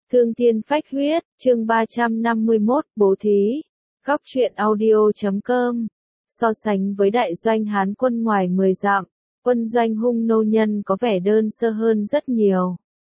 Thương thiên phách huyết, chương 351, bố thí. Góc truyện audio.com. So sánh với đại doanh Hán quân ngoài 10 dặm, quân doanh Hung Nô Nhân có vẻ đơn sơ hơn rất nhiều.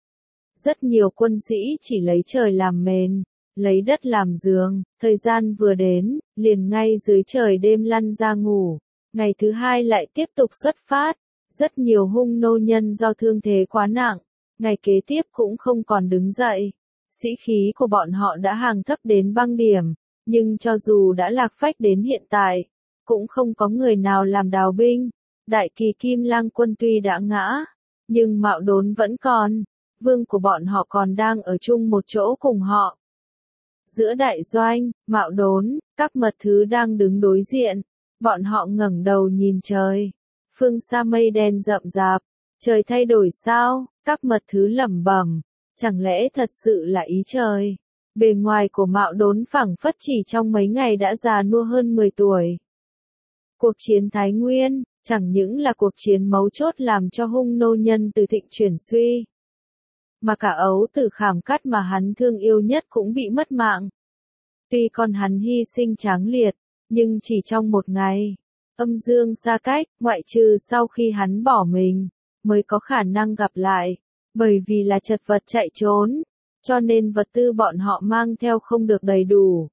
Rất nhiều quân sĩ chỉ lấy trời làm mền, lấy đất làm giường, thời gian vừa đến, liền ngay dưới trời đêm lăn ra ngủ. Ngày thứ hai lại tiếp tục xuất phát. Rất nhiều Hung Nô Nhân do thương thế quá nặng, ngày kế tiếp cũng không còn đứng dậy. Sĩ khí của bọn họ đã hàng thấp đến băng điểm, nhưng cho dù đã lạc phách đến hiện tại, cũng không có người nào làm đào binh. Đại kỳ Kim Lang quân tuy đã ngã, nhưng Mạo Đốn vẫn còn, vương của bọn họ còn đang ở chung một chỗ cùng họ. Giữa đại doanh, Mạo Đốn, các mật thứ đang đứng đối diện, bọn họ ngẩng đầu nhìn trời. Phương xa mây đen rậm rạp, trời thay đổi sao, các mật thứ lẩm bẩm, chẳng lẽ thật sự là ý trời. Bề ngoài của Mạo Đốn phảng phất chỉ trong mấy ngày đã già nua hơn 10 tuổi. Cuộc chiến Thái Nguyên, chẳng những là cuộc chiến mấu chốt làm cho Hung Nô Nhân từ thịnh chuyển suy, mà cả ấu tử Khảm Cát mà hắn thương yêu nhất cũng bị mất mạng. Tuy con hắn hy sinh tráng liệt, nhưng chỉ trong một ngày, âm dương xa cách, ngoại trừ sau khi hắn bỏ mình, mới có khả năng gặp lại, bởi vì là chật vật chạy trốn, cho nên vật tư bọn họ mang theo không được đầy đủ.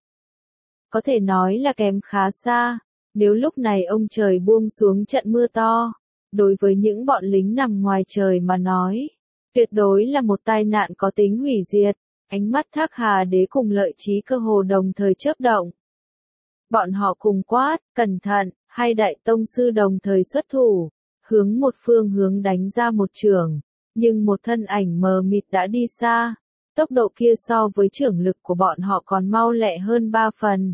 Có thể nói là kém khá xa, nếu lúc này ông trời buông xuống trận mưa to, đối với những bọn lính nằm ngoài trời mà nói, tuyệt đối là một tai nạn có tính hủy diệt. Ánh mắt Thác Hà Đế cùng Lợi Chí cơ hồ đồng thời chớp động. Bọn họ cùng quát, cẩn thận, hai đại tông sư đồng thời xuất thủ, hướng một phương hướng đánh ra một chưởng, nhưng một thân ảnh mờ mịt đã đi xa, tốc độ kia so với chưởng lực của bọn họ còn mau lẹ hơn 3 phần.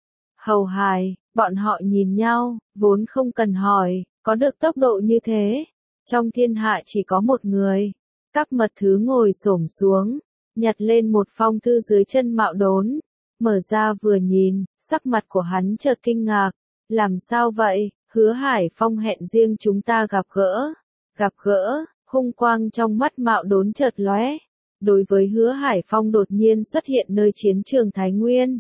Hầu hài, bọn họ nhìn nhau, vốn không cần hỏi, có được tốc độ như thế, trong thiên hạ chỉ có một người. Các mật thứ ngồi xổm xuống, nhặt lên một phong thư dưới chân Mạo Đốn, mở ra vừa nhìn, sắc mặt của hắn chợt kinh ngạc. Làm sao vậy? Hứa Hải Phong hẹn riêng chúng ta gặp gỡ. Gặp gỡ, hung quang trong mắt Mạo Đốn chợt lóe. Đối với Hứa Hải Phong đột nhiên xuất hiện nơi chiến trường Thái Nguyên,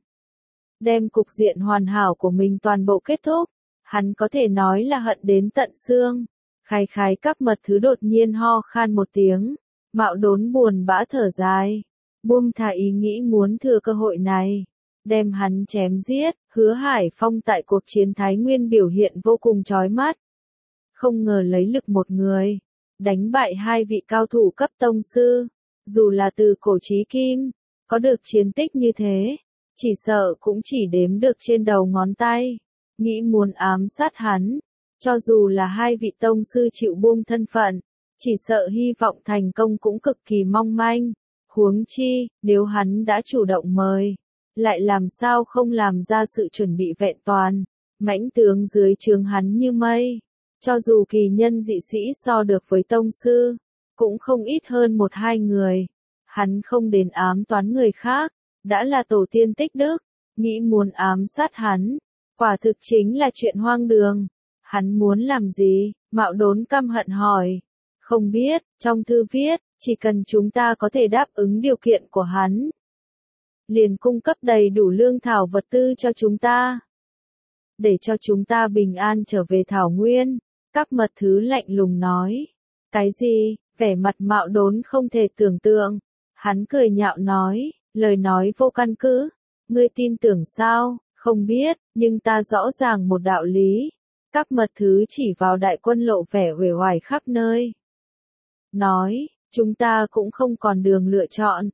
đem cục diện hoàn hảo của mình toàn bộ kết thúc, hắn có thể nói là hận đến tận xương. Khái khái các mật thứ đột nhiên ho khan một tiếng, Mạo Đốn buồn bã thở dài, buông thả ý nghĩ muốn thừa cơ hội này, đem hắn chém giết. Hứa Hải Phong tại cuộc chiến Thái Nguyên biểu hiện vô cùng chói mắt. Không ngờ lấy lực một người, đánh bại hai vị cao thủ cấp tông sư, dù là từ cổ chí kim, có được chiến tích như thế, chỉ sợ cũng chỉ đếm được trên đầu ngón tay. Nghĩ muốn ám sát hắn, cho dù là hai vị tông sư chịu buông thân phận, chỉ sợ hy vọng thành công cũng cực kỳ mong manh. Huống chi, nếu hắn đã chủ động mời, lại làm sao không làm ra sự chuẩn bị vẹn toàn. Mãnh tướng dưới trướng hắn như mây, cho dù kỳ nhân dị sĩ so được với tông sư, cũng không ít hơn 1-2 người. Hắn không đến ám toán người khác, đã là tổ tiên tích đức, nghĩ muốn ám sát hắn, quả thực chính là chuyện hoang đường. Hắn muốn làm gì? Mạo Đốn căm hận hỏi. Không biết, trong thư viết, chỉ cần chúng ta có thể đáp ứng điều kiện của hắn, liền cung cấp đầy đủ lương thảo vật tư cho chúng ta, để cho chúng ta bình an trở về Thảo Nguyên. Các mật thứ lạnh lùng nói. Cái gì? Vẻ mặt Mạo Đốn không thể tưởng tượng. Hắn cười nhạo nói, lời nói vô căn cứ. Ngươi tin tưởng sao? Không biết, nhưng ta rõ ràng một đạo lý. Các mật thứ chỉ vào đại quân lộ vẻ uể oải khắp nơi. Nói, chúng ta cũng không còn đường lựa chọn.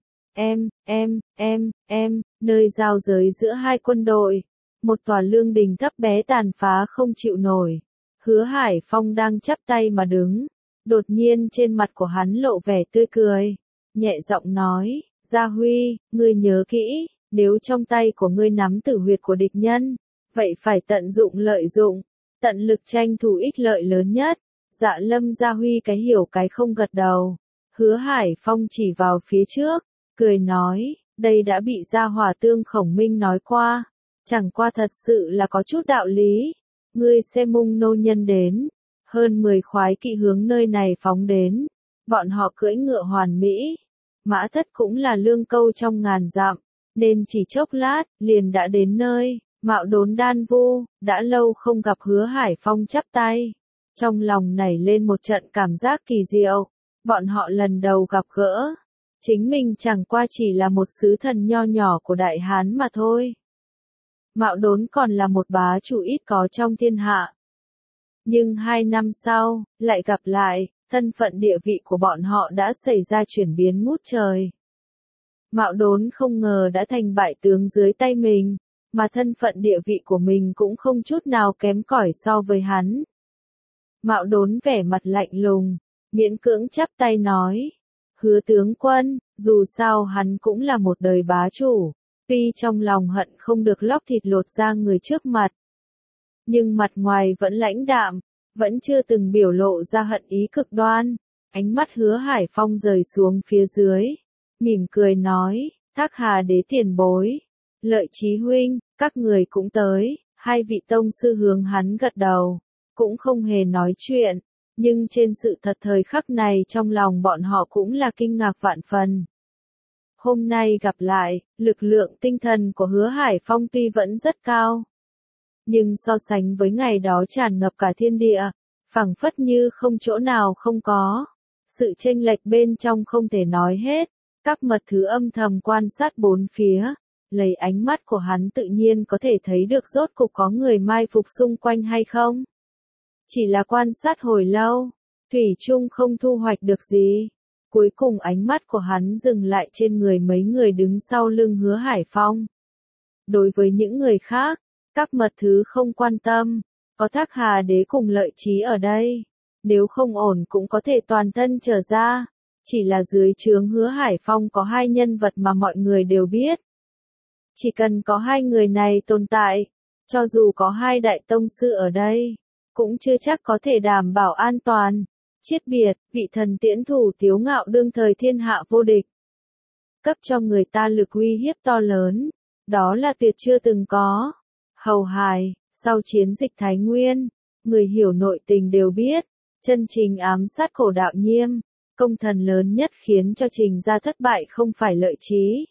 Nơi giao giới giữa hai quân đội, một tòa lương đình thấp bé tàn phá không chịu nổi. Hứa Hải Phong đang chắp tay mà đứng, đột nhiên trên mặt của hắn lộ vẻ tươi cười, nhẹ giọng nói, Gia Huy, ngươi nhớ kỹ, nếu trong tay của ngươi nắm tử huyệt của địch nhân, vậy phải tận dụng lợi dụng, tận lực tranh thủ ích lợi lớn nhất. Dạ Lâm Gia Huy cái hiểu cái không gật đầu. Hứa Hải Phong chỉ vào phía trước, cười nói, đây đã bị Gia Hỏa Tương Khổng Minh nói qua, chẳng qua thật sự là có chút đạo lý. Ngươi xem Hung Nô Nhân đến, hơn 10 khoái kỵ hướng nơi này phóng đến, bọn họ cưỡi ngựa hoàn mỹ, Mã Thất cũng là lương câu trong ngàn dặm, nên chỉ chốc lát, liền đã đến nơi. Mạo Đốn đan vu, đã lâu không gặp Hứa Hải Phong chắp tay. Trong lòng nảy lên một trận cảm giác kỳ diệu, bọn họ lần đầu gặp gỡ. Chính mình chẳng qua chỉ là một sứ thần nho nhỏ của Đại Hán mà thôi. Mạo Đốn còn là một bá chủ ít có trong thiên hạ. Nhưng 2 năm sau, lại gặp lại, thân phận địa vị của bọn họ đã xảy ra chuyển biến ngút trời. Mạo Đốn không ngờ đã thành bại tướng dưới tay mình, mà thân phận địa vị của mình cũng không chút nào kém cỏi so với hắn. Mạo Đốn vẻ mặt lạnh lùng, miễn cưỡng chắp tay nói, Hứa tướng quân, dù sao hắn cũng là một đời bá chủ, tuy trong lòng hận không được lóc thịt lột da người trước mặt, nhưng mặt ngoài vẫn lãnh đạm, vẫn chưa từng biểu lộ ra hận ý cực đoan. Ánh mắt Hứa Hải Phong rời xuống phía dưới, mỉm cười nói, Thác Hà đế tiền bối, Lợi Chí huynh, các người cũng tới. Hai vị tông sư hướng hắn gật đầu, cũng không hề nói chuyện, nhưng trên sự thật thời khắc này trong lòng bọn họ cũng là kinh ngạc vạn phần. Hôm nay gặp lại, lực lượng tinh thần của Hứa Hải Phong tuy vẫn rất cao, nhưng so sánh với ngày đó tràn ngập cả thiên địa, phảng phất như không chỗ nào không có. Sự chênh lệch bên trong không thể nói hết. Các mật thú âm thầm quan sát bốn phía, lấy ánh mắt của hắn tự nhiên có thể thấy được rốt cục có người mai phục xung quanh hay không. Chỉ là quan sát hồi lâu, thủy chung không thu hoạch được gì. Cuối cùng ánh mắt của hắn dừng lại trên người mấy người đứng sau lưng Hứa Hải Phong. Đối với những người khác, các mật thú không quan tâm, có Thác Hà đế cùng Lợi Chí ở đây, nếu không ổn cũng có thể toàn thân trở ra. Chỉ là dưới trướng Hứa Hải Phong có hai nhân vật mà mọi người đều biết. Chỉ cần có hai người này tồn tại, cho dù có hai đại tông sư ở đây, cũng chưa chắc có thể đảm bảo an toàn. Chiết biệt, vị thần tiễn thủ Tiếu Ngạo đương thời thiên hạ vô địch, cấp cho người ta lực uy hiếp to lớn, đó là tuyệt chưa từng có. Hầu Hải, sau chiến dịch Thái Nguyên, người hiểu nội tình đều biết, chân chính ám sát Cổ Đạo Nhiêm, công thần lớn nhất khiến cho Trình gia thất bại không phải Lợi Chí,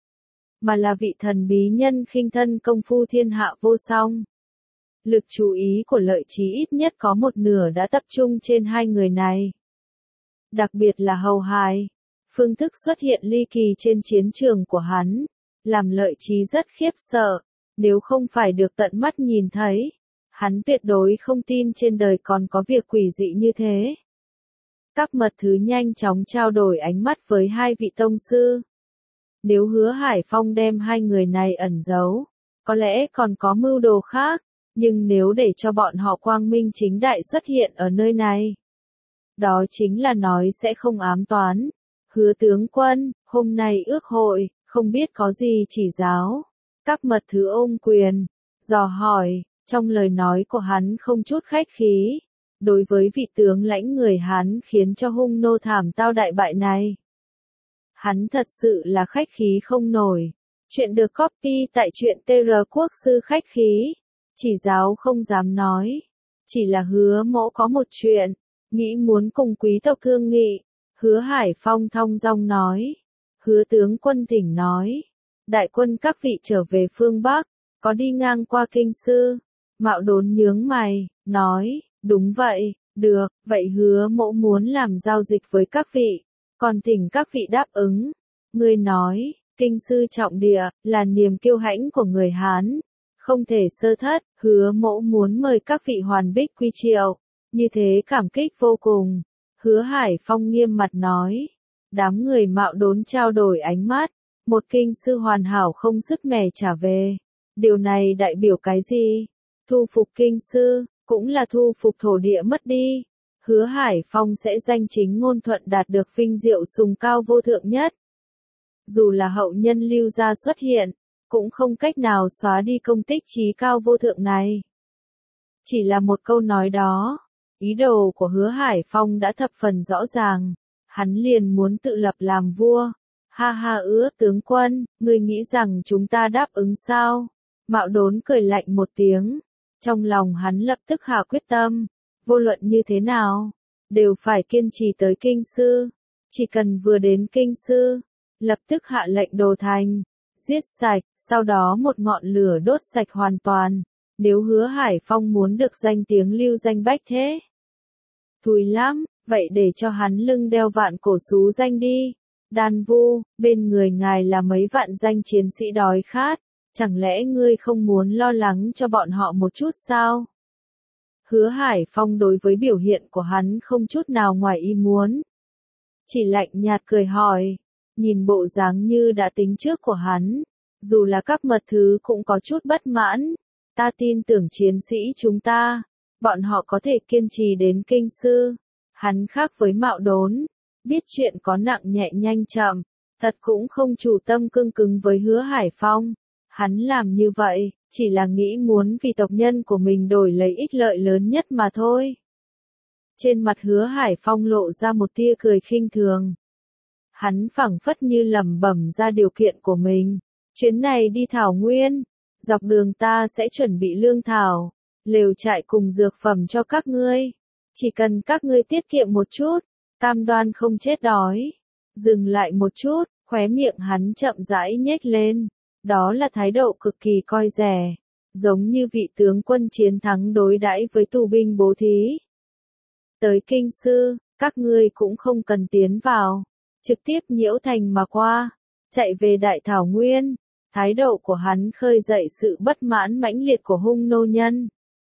mà là vị thần bí nhân khinh thân công phu thiên hạ vô song. Lực chú ý của Lợi Chí ít nhất có một nửa đã tập trung trên hai người này. Đặc biệt là Hầu Hải, phương thức xuất hiện ly kỳ trên chiến trường của hắn, làm Lợi Chí rất khiếp sợ, nếu không phải được tận mắt nhìn thấy, hắn tuyệt đối không tin trên đời còn có việc quỷ dị như thế. Các mật thú nhanh chóng trao đổi ánh mắt với hai vị tông sư. Nếu Hứa Hải Phong đem hai người này ẩn giấu, có lẽ còn có mưu đồ khác, nhưng nếu để cho bọn họ quang minh chính đại xuất hiện ở nơi này, đó chính là nói sẽ không ám toán. Hứa tướng quân, hôm nay ước hội, không biết có gì chỉ giáo. Các mật thú ôm quyền, dò hỏi, trong lời nói của hắn không chút khách khí. Đối với vị tướng lãnh người Hán khiến cho hung nô thảm tao đại bại này, hắn thật sự là khách khí không nổi. Chuyện được copy tại truyện TR Quốc sư khách khí, chỉ giáo không dám nói. Chỉ là Hứa mỗ có một chuyện, nghĩ muốn cùng quý tộc thương nghị. Hứa Hải Phong thong dong nói. Hứa tướng quân thỉnh nói. Đại quân các vị trở về phương Bắc, có đi ngang qua Kinh Sư. Mạo Đốn nhướng mày, nói, đúng vậy, được, vậy Hứa mỗ muốn làm giao dịch với các vị, còn thỉnh các vị đáp ứng. Người nói, Kinh Sư trọng địa, là niềm kiêu hãnh của người Hán, không thể sơ thất. Hứa mỗ muốn mời các vị hoàn bích quy triệu, như thế cảm kích vô cùng. Hứa Hải Phong nghiêm mặt nói. Đám người Mạo Đốn trao đổi ánh mắt, một Kinh Sư hoàn hảo không sức mẻ trả về. Điều này đại biểu cái gì? Thu phục Kinh Sư, cũng là thu phục thổ địa mất đi. Hứa Hải Phong sẽ danh chính ngôn thuận đạt được vinh diệu sùng cao vô thượng nhất. Dù là hậu nhân Lưu gia xuất hiện, cũng không cách nào xóa đi công tích chí cao vô thượng này. Chỉ là một câu nói đó, ý đồ của Hứa Hải Phong đã thập phần rõ ràng, hắn liền muốn tự lập làm vua. Ha ha, tướng quân, ngươi nghĩ rằng chúng ta đáp ứng sao? Mạo Đốn cười lạnh một tiếng, trong lòng hắn lập tức hạ quyết tâm, vô luận như thế nào, đều phải kiên trì tới Kinh Sư. Chỉ cần vừa đến Kinh Sư, lập tức hạ lệnh đồ thành, giết sạch, sau đó một ngọn lửa đốt sạch hoàn toàn. Nếu Hứa Hải Phong muốn được danh tiếng lưu danh bách thế, thùi lắm, vậy để cho hắn lưng đeo vạn cổ xú danh đi. Đan Vu, bên người ngài là mấy vạn danh chiến sĩ đói khát, chẳng lẽ ngươi không muốn lo lắng cho bọn họ một chút sao? Hứa Hải Phong đối với biểu hiện của hắn không chút nào ngoài ý muốn. Chỉ lạnh nhạt cười hỏi, nhìn bộ dáng như đã tính trước của hắn, dù là các mật thứ cũng có chút bất mãn, ta tin tưởng chiến sĩ chúng ta, bọn họ có thể kiên trì đến kinh sư. Hắn khác với Mạo Đốn, biết chuyện có nặng nhẹ nhanh chậm, thật cũng không chủ tâm cương cứng với Hứa Hải Phong. Hắn làm như vậy, chỉ là nghĩ muốn vì tộc nhân của mình đổi lấy ích lợi lớn nhất mà thôi. Trên mặt Hứa Hải Phong lộ ra một tia cười khinh thường. Hắn phảng phất như lẩm bẩm ra điều kiện của mình. Chuyến này đi Thảo Nguyên, dọc đường ta sẽ chuẩn bị lương thảo, lều trại cùng dược phẩm cho các ngươi. Chỉ cần các ngươi tiết kiệm một chút, cam đoan không chết đói. Dừng lại một chút, khóe miệng hắn chậm rãi nhếch lên. Đó là thái độ cực kỳ coi rẻ, giống như vị tướng quân chiến thắng đối đãi với tù binh bố thí. Tới kinh sư, các ngươi cũng không cần tiến vào, trực tiếp nhiễu thành mà qua, chạy về Đại Thảo Nguyên. Thái độ của hắn khơi dậy sự bất mãn mãnh liệt của hung nô nhân.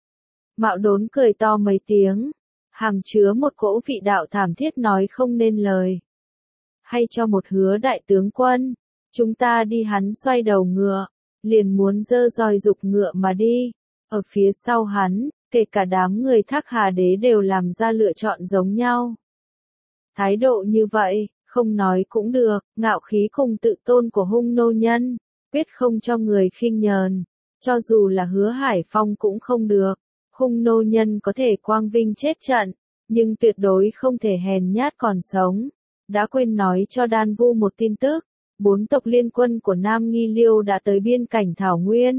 Mạo Đốn cười to mấy tiếng, hàm chứa một cỗ vị đạo thảm thiết nói không nên lời. Hay cho một Hứa đại tướng quân, chúng ta đi. Hắn xoay đầu ngựa, liền muốn giơ roi giục ngựa mà đi. Ở phía sau hắn, kể cả đám người Thác Hà Đế đều làm ra lựa chọn giống nhau. Thái độ như vậy, không nói cũng được, ngạo khí cùng tự tôn của hung nô nhân, quyết không cho người khinh nhờn. Cho dù là Hứa Hải Phong cũng không được. Hung nô nhân có thể quang vinh chết trận, nhưng tuyệt đối không thể hèn nhát còn sống. Đã quên nói cho Đan Vu một tin tức, 4 tộc liên quân của Nam Nghi Liêu đã tới biên cảnh Thảo Nguyên.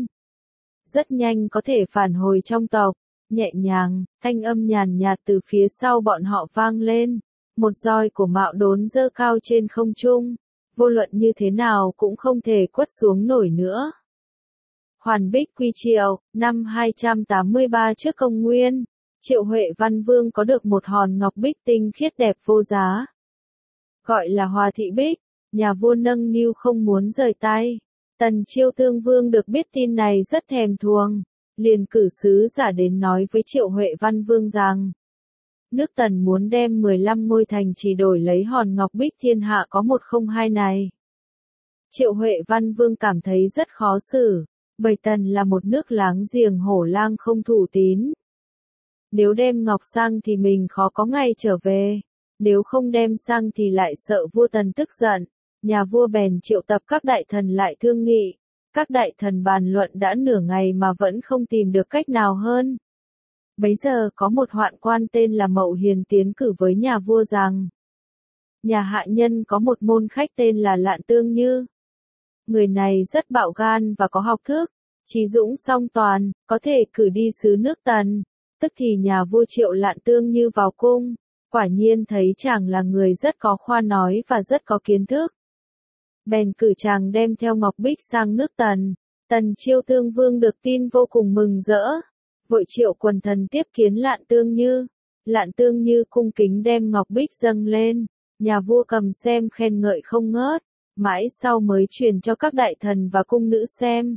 Rất nhanh có thể phản hồi trong tộc. Nhẹ nhàng, thanh âm nhàn nhạt từ phía sau bọn họ vang lên. Một roi của Mạo Đốn giơ cao trên không trung, vô luận như thế nào cũng không thể quất xuống nổi nữa. Hoàn Bích Quy Triệu, năm 283 trước công nguyên, Triệu Huệ Văn Vương có được một hòn ngọc bích tinh khiết đẹp vô giá. Gọi là Hòa Thị Bích, nhà vua nâng niu không muốn rời tay. Tần Chiêu Tương Vương được biết tin này rất thèm thuồng, liền cử sứ giả đến nói với Triệu Huệ Văn Vương rằng, nước Tần muốn đem 15 ngôi thành chỉ đổi lấy hòn ngọc bích thiên hạ có 102 này. Triệu Huệ Văn Vương cảm thấy rất khó xử, bởi Tần là một nước láng giềng hổ lang không thủ tín. Nếu đem ngọc sang thì mình khó có ngày trở về, nếu không đem sang thì lại sợ vua Tần tức giận. Nhà vua bèn triệu tập các đại thần lại thương nghị. Các đại thần bàn luận đã nửa ngày mà vẫn không tìm được cách nào hơn. Bấy giờ có một hoạn quan tên là Mậu Hiền tiến cử với nhà vua rằng, nhà hạ nhân có một môn khách tên là Lạn Tương Như. Người này rất bạo gan và có học thức, trí dũng song toàn, có thể cử đi xứ nước Tần. Tức thì nhà vua triệu Lạn Tương Như vào cung, quả nhiên thấy chàng là người rất có khoa nói và rất có kiến thức. Bèn cử chàng đem theo ngọc bích sang nước Tần. Tần Chiêu Tương Vương được tin vô cùng mừng rỡ, vội triệu quần thần tiếp kiến Lạn Tương Như. Lạn Tương Như cung kính đem ngọc bích dâng lên, nhà vua cầm xem khen ngợi không ngớt, mãi sau mới truyền cho các đại thần và cung nữ xem.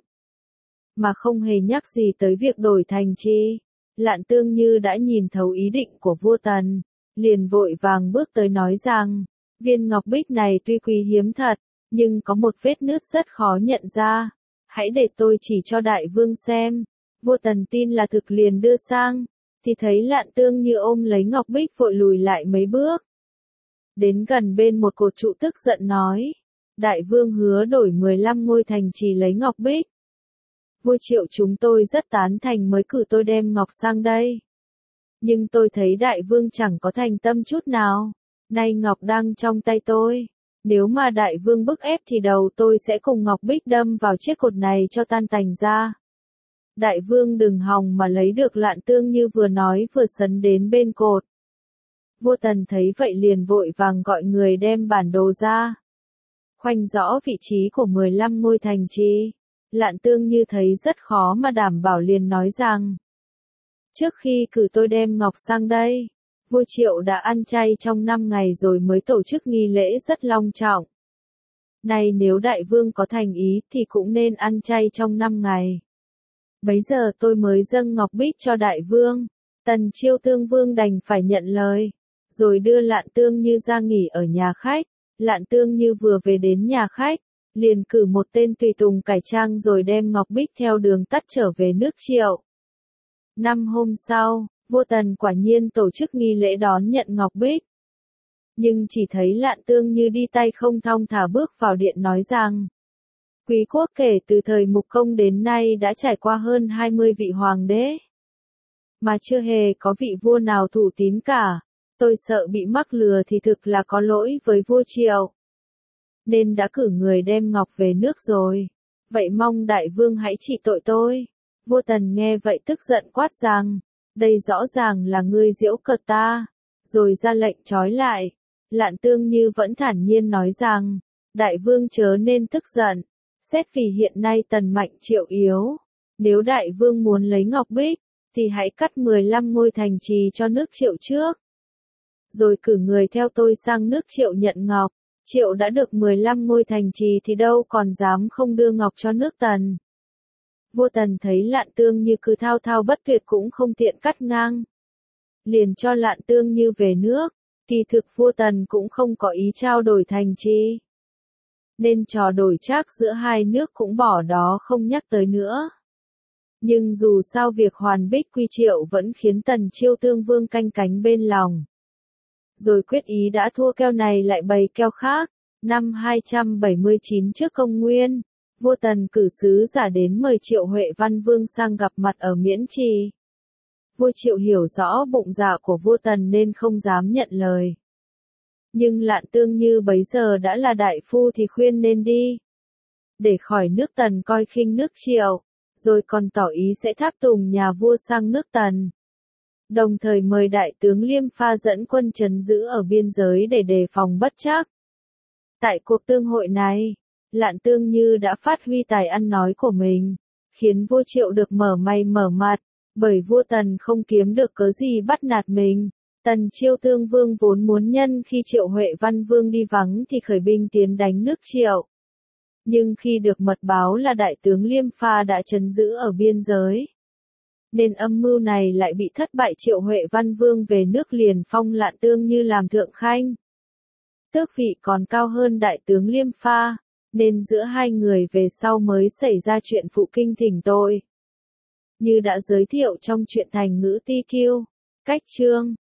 Mà không hề nhắc gì tới việc đổi thành trì. Lạn Tương Như đã nhìn thấu ý định của vua Tần, liền vội vàng bước tới nói rằng, viên ngọc bích này tuy quý hiếm thật, nhưng có một vết nứt rất khó nhận ra. Hãy để tôi chỉ cho đại vương xem. Vua Tần tin là thực liền đưa sang, thì thấy Lạn Tương Như ôm lấy ngọc bích vội lùi lại mấy bước. Đến gần bên một cột trụ tức giận nói, đại vương hứa đổi 15 ngôi thành trì lấy ngọc bích. Vua Triệu chúng tôi rất tán thành mới cử tôi đem ngọc sang đây. Nhưng tôi thấy đại vương chẳng có thành tâm chút nào. Nay ngọc đang trong tay tôi. Nếu mà đại vương bức ép thì đầu tôi sẽ cùng ngọc bích đâm vào chiếc cột này cho tan tành ra. Đại vương đừng hòng mà lấy được. Lạn Tương Như vừa nói vừa sấn đến bên cột. Vua Tần thấy vậy liền vội vàng gọi người đem bản đồ ra. khoanh rõ vị trí của 15 ngôi thành trì. Lạn Tương Như thấy rất khó mà đảm bảo liền nói rằng, trước khi cử tôi đem ngọc sang đây, vua Triệu đã ăn chay trong 5 ngày rồi mới tổ chức nghi lễ rất long trọng. Này nếu đại vương có thành ý thì cũng nên ăn chay trong 5 ngày. Bấy giờ tôi mới dâng ngọc bích cho đại vương. Tần Chiêu Tương Vương đành phải nhận lời, rồi đưa Lạn Tương Như ra nghỉ ở nhà khách. Lạn Tương Như vừa về đến nhà khách, liền cử một tên tùy tùng cải trang rồi đem ngọc bích theo đường tắt trở về nước Triệu. 5 hôm sau, vua Tần quả nhiên tổ chức nghi lễ đón nhận ngọc bích. Nhưng chỉ thấy Lạn Tương Như đi tay không thong thả bước vào điện nói rằng, quý quốc kể từ thời Mục Công đến nay đã trải qua hơn 20 vị hoàng đế, mà chưa hề có vị vua nào thủ tín cả. Tôi sợ bị mắc lừa thì thực là có lỗi với vua Triệu, nên đã cử người đem ngọc về nước rồi. Vậy mong đại vương hãy trị tội tôi. Vua Tần nghe vậy tức giận quát rằng, đây rõ ràng là ngươi giễu cợt ta, rồi ra lệnh trói lại. Lạn Tương Như vẫn thản nhiên nói rằng, đại vương chớ nên tức giận, xét vì hiện nay Tần mạnh Triệu yếu. Nếu đại vương muốn lấy ngọc bích, thì hãy cắt 15 ngôi thành trì cho nước Triệu trước, rồi cử người theo tôi sang nước Triệu nhận ngọc. Triệu đã được 15 ngôi thành trì thì đâu còn dám không đưa ngọc cho nước Tần. Vua Tần thấy Lạn Tương Như cứ thao thao bất tuyệt cũng không tiện cắt ngang, liền cho Lạn Tương Như về nước. Kỳ thực vua Tần cũng không có ý trao đổi thành trì, nên trò đổi trác giữa hai nước cũng bỏ đó không nhắc tới nữa. Nhưng dù sao việc hoàn bích quy Triệu vẫn khiến Tần Chiêu Tương Vương canh cánh bên lòng. Rồi quyết ý đã thua keo này lại bày keo khác. Năm 279 trước công nguyên, vua Tần cử sứ giả đến mời Triệu Huệ Văn Vương sang gặp mặt ở Miễn Trì. Vua Triệu hiểu rõ bụng dạ của vua Tần nên không dám nhận lời. Nhưng Lạn Tương Như bấy giờ đã là đại phu thì khuyên nên đi, để khỏi nước Tần coi khinh nước Triệu, rồi còn tỏ ý sẽ tháp tùng nhà vua sang nước Tần. Đồng thời mời đại tướng Liêm Pha dẫn quân trấn giữ ở biên giới để đề phòng bất trắc. Tại cuộc tương hội này, Lạn Tương Như đã phát huy tài ăn nói của mình, khiến vua Triệu được mở mày mở mặt, bởi vua Tần không kiếm được cớ gì bắt nạt mình. Tần Chiêu Tương Vương vốn muốn nhân khi Triệu Huệ Văn Vương đi vắng thì khởi binh tiến đánh nước Triệu. Nhưng khi được mật báo là đại tướng Liêm Pha đã trấn giữ ở biên giới, nên âm mưu này lại bị thất bại. Triệu Huệ Văn Vương về nước liền phong Lạn Tương Như làm thượng khanh, tước vị còn cao hơn đại tướng Liêm Pha, nên giữa hai người về sau mới xảy ra chuyện phụ kinh thỉnh tội. Như đã giới thiệu trong truyện Thành Ngữ Ti Kiêu, cách chương